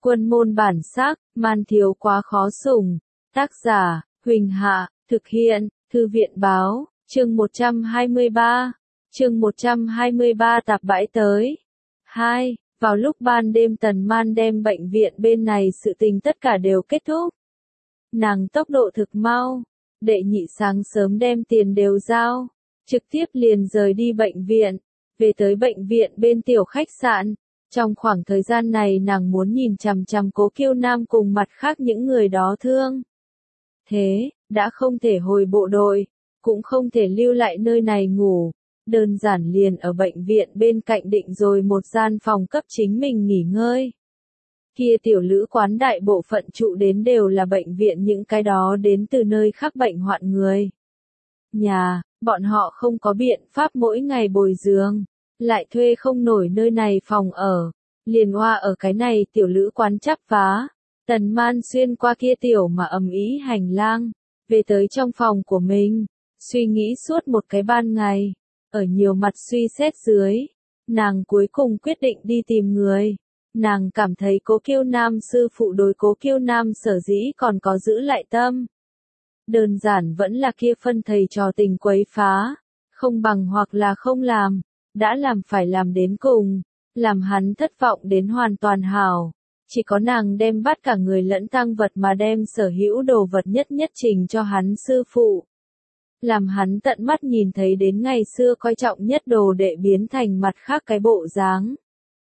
Quân môn bản sắc, man thiếu quá khó sủng. Tác giả, Huỳnh Hạ, thực hiện, Thư viện báo, chương 123. Chương 123 tạp bãi tới. 2. Vào lúc ban đêm Tần Man đem bệnh viện bên này sự tình tất cả đều kết thúc. Nàng tốc độ thực mau, đệ nhị sáng sớm đem tiền đều giao, trực tiếp liền rời đi bệnh viện, về tới bệnh viện bên tiểu khách sạn. Trong khoảng thời gian này nàng muốn nhìn chằm chằm Cố Kiêu Nam cùng mặt khác những người đó thương. Thế, đã không thể hồi bộ đội, cũng không thể lưu lại nơi này ngủ, đơn giản liền ở bệnh viện bên cạnh định rồi một gian phòng cấp chính mình nghỉ ngơi. Kia tiểu lữ quán đại bộ phận trụ đến đều là bệnh viện những cái đó đến từ nơi khác bệnh hoạn người. Nhà, bọn họ không có biện pháp mỗi ngày bồi giường, lại thuê không nổi nơi này phòng ở, liền hoa ở cái này tiểu lữ quán chắp vá. Tần Man xuyên qua kia tiểu mà ầm ĩ hành lang, về tới trong phòng của mình, suy nghĩ suốt một cái ban ngày, ở nhiều mặt suy xét dưới, nàng cuối cùng quyết định đi tìm người. Nàng cảm thấy Cố Kiêu Nam sư phụ đối Cố Kiêu Nam sở dĩ còn có giữ lại tâm. Đơn giản vẫn là kia phân thầy trò tình quấy phá, không bằng hoặc là không làm, đã làm phải làm đến cùng, làm hắn thất vọng đến hoàn toàn hảo. Chỉ có nàng đem bắt cả người lẫn tang vật mà đem sở hữu đồ vật nhất nhất trình cho hắn sư phụ. Làm hắn tận mắt nhìn thấy đến ngày xưa coi trọng nhất đồ đệ biến thành mặt khác cái bộ dáng.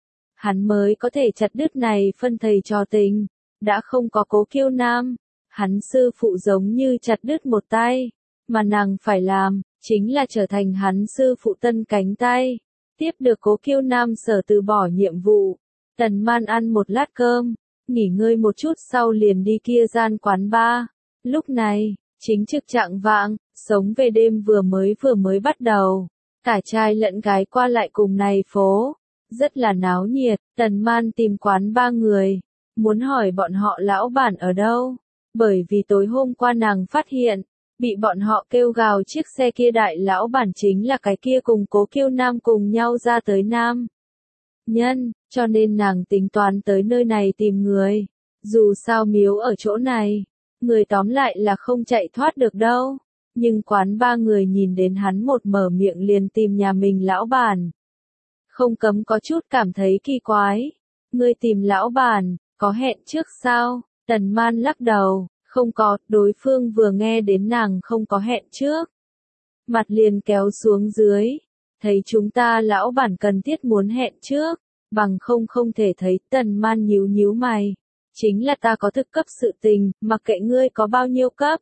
Hắn mới có thể chặt đứt này phân thầy trò tình, đã không có Cố Kiêu Nam, hắn sư phụ giống như chặt đứt một tay, mà nàng phải làm, chính là trở thành hắn sư phụ tân cánh tay, tiếp được Cố Kiêu Nam sở từ bỏ nhiệm vụ. Tần Man ăn một lát cơm, nghỉ ngơi một chút sau liền đi kia gian quán bar. Lúc này, chính trực trạng vạng, sống về đêm vừa mới bắt đầu. Cả trai lẫn gái qua lại cùng này phố, rất là náo nhiệt. Tần Man tìm quán ba người, muốn hỏi bọn họ lão bản ở đâu, bởi vì tối hôm qua nàng phát hiện, bị bọn họ kêu gào chiếc xe kia đại lão bản chính là cái kia cùng Cố Kiêu Nam cùng nhau ra tới Nam Nhân, cho nên nàng tính toán tới nơi này tìm người. Dù sao miếu ở chỗ này, người tóm lại là không chạy thoát được đâu. Nhưng quán ba người nhìn đến hắn một mở miệng liền tìm nhà mình lão bản, không cấm có chút cảm thấy kỳ quái. Ngươi tìm lão bản, có hẹn trước sao? Tần Man lắc đầu, không có. Đối phương vừa nghe đến nàng không có hẹn trước, mặt liền kéo xuống dưới. Thấy chúng ta lão bản cần thiết muốn hẹn trước, bằng không thể thấy. Tần Man nhíu mày, chính là ta có thực cấp sự tình, mặc kệ ngươi có bao nhiêu cấp,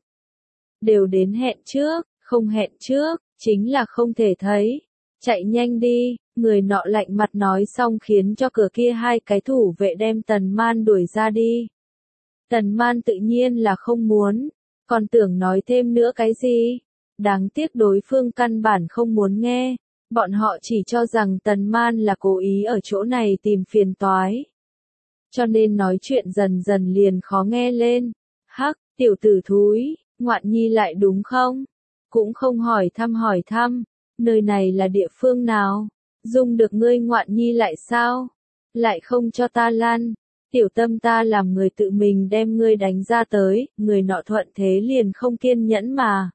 đều đến hẹn trước, không hẹn trước, chính là không thể thấy. Chạy nhanh đi, người nọ lạnh mặt nói xong khiến cho cửa kia hai cái thủ vệ đem Tần Man đuổi ra đi. Tần Man tự nhiên là không muốn, còn tưởng nói thêm nữa cái gì. Đáng tiếc đối phương căn bản không muốn nghe, bọn họ chỉ cho rằng Tần Man là cố ý ở chỗ này tìm phiền toái. Cho nên nói chuyện dần dần liền khó nghe lên. Hắc, tiểu tử thúi, ngoạn nhi lại đúng không? Cũng không hỏi thăm, nơi này là địa phương nào? Dung được ngươi ngoạn nhi lại sao? Lại không cho ta lăn, tiểu tâm ta làm người tự mình đem ngươi đánh ra tới. Người nọ thuận thế liền không kiên nhẫn mà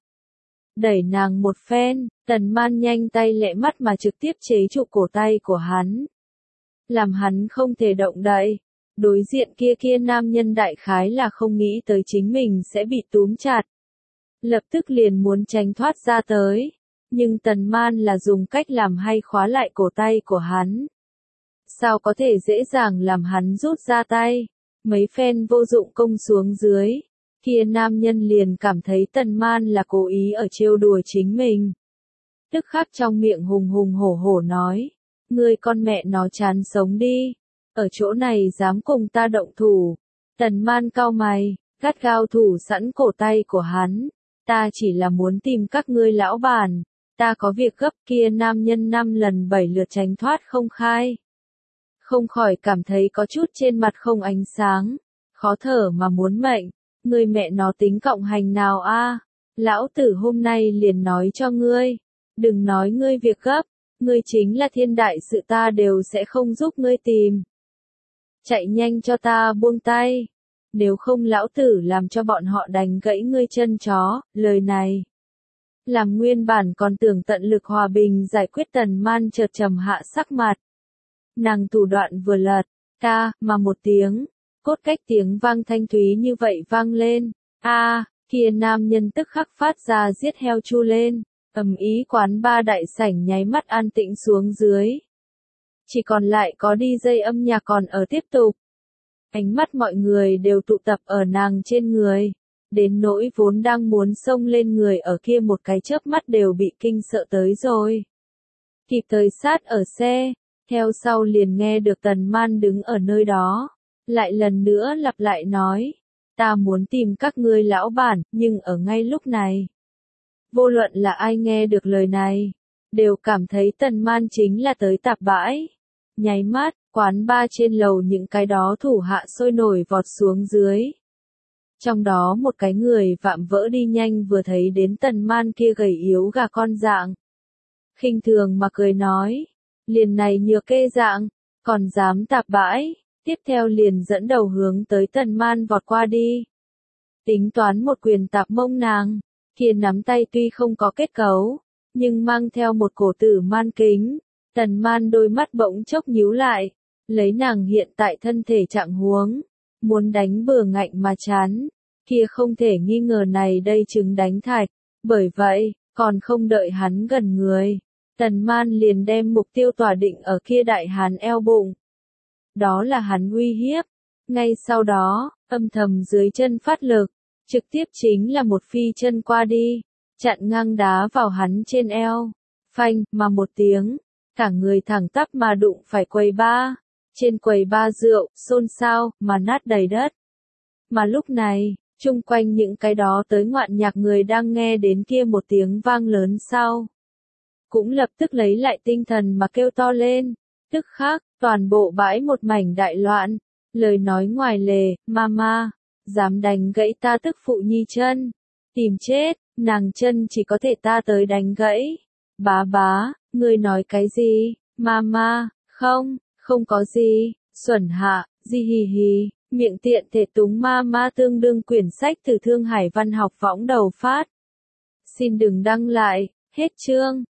đẩy nàng một phen. Tần Man nhanh tay lẹ mắt mà trực tiếp chế trụ cổ tay của hắn, làm hắn không thể động đậy. Đối diện kia nam nhân đại khái là không nghĩ tới chính mình sẽ bị túm chặt, lập tức liền muốn tránh thoát ra tới. Nhưng Tần Man là dùng cách làm hay khóa lại cổ tay của hắn, sao có thể dễ dàng làm hắn rút ra tay. Mấy phen vô dụng công xuống dưới, kia nam nhân liền cảm thấy Tần Man là cố ý ở trêu đùa chính mình. Tức khắc trong miệng hùng hổ nói, ngươi con mẹ nó chán sống đi, ở chỗ này dám cùng ta động thủ. Tần Man cau mày, gắt gao thủ sẵn cổ tay của hắn. Ta chỉ là muốn tìm các ngươi lão bản, ta có việc gấp. Kia nam nhân 5 lần 7 lượt tránh thoát không khai, không khỏi cảm thấy có chút trên mặt không ánh sáng, khó thở mà muốn mệnh. Ngươi mẹ nó tính cộng hành nào a? Lão tử hôm nay liền nói cho ngươi, đừng nói ngươi việc gấp, ngươi chính là thiên đại sự ta đều sẽ không giúp ngươi tìm. chạy nhanh cho ta buông tay. Nếu không lão tử làm cho bọn họ đánh gãy ngươi chân chó, lời này. Làm nguyên bản còn tưởng tận lực hòa bình giải quyết Tần Man chợt trầm hạ sắc mặt. Nàng thủ đoạn vừa lật, ca, mà một tiếng, cốt cách tiếng vang thanh thúy như vậy vang lên. Kia nam nhân tức khắc phát ra giết heo chu lên, ầm ý quán ba đại sảnh nháy mắt an tĩnh xuống dưới. Chỉ còn lại có DJ âm nhạc còn ở tiếp tục. Ánh mắt mọi người đều tụ tập ở nàng trên người, đến nỗi vốn đang muốn xông lên người ở kia một cái chớp mắt đều bị kinh sợ tới rồi. Kịp thời sát ở xe, theo sau liền nghe được Tần Man đứng ở nơi đó, lại lần nữa lặp lại nói, ta muốn tìm các ngươi lão bản, nhưng ở ngay lúc này. Vô luận là ai nghe được lời này, đều cảm thấy Tần Man chính là tới tạp bãi. Nháy mắt, quán ba trên lầu những cái đó thủ hạ sôi nổi vọt xuống dưới. Trong đó một cái người vạm vỡ đi nhanh vừa thấy đến Tần Man kia gầy yếu gà con dạng. Khinh thường mà cười nói, liền này nhược kê dạng, còn dám tạp bãi, tiếp theo liền dẫn đầu hướng tới Tần Man vọt qua đi. Tính toán một quyền tạp mông nàng, kia nắm tay tuy không có kết cấu, nhưng mang theo một cổ tử man kính. Tần Man đôi mắt bỗng chốc nhíu lại, lấy nàng hiện tại thân thể trạng huống, muốn đánh bừa ngạnh mà chán, kia không thể nghi ngờ này đây chứng đánh thạch, bởi vậy, còn không đợi hắn gần người, Tần Man liền đem mục tiêu tỏa định ở kia đại hán eo bụng. Đó là hắn uy hiếp, ngay sau đó, âm thầm dưới chân phát lực, trực tiếp chính là một phi chân qua đi, chặn ngang đá vào hắn trên eo, phanh, mà một tiếng. Cả người thẳng tắp mà đụng phải quầy ba, trên quầy ba rượu, xôn xao, mà nát đầy đất. Mà lúc này, chung quanh những cái đó tới ngoạn nhạc người đang nghe đến kia một tiếng vang lớn sau. Cũng lập tức lấy lại tinh thần mà kêu to lên, tức khắc, toàn bộ bãi một mảnh đại loạn, lời nói ngoài lề, mama, dám đánh gãy ta tức phụ nhi chân, tìm chết, nàng chân chỉ có thể ta tới đánh gãy, bá. Ngươi nói cái gì, mama, không có gì, xuẩn hạ, di hì hì, miệng tiện thể túng mama tương đương quyển sách từ Thương Hải Văn học võng đầu phát. Xin đừng đăng lại, hết chương.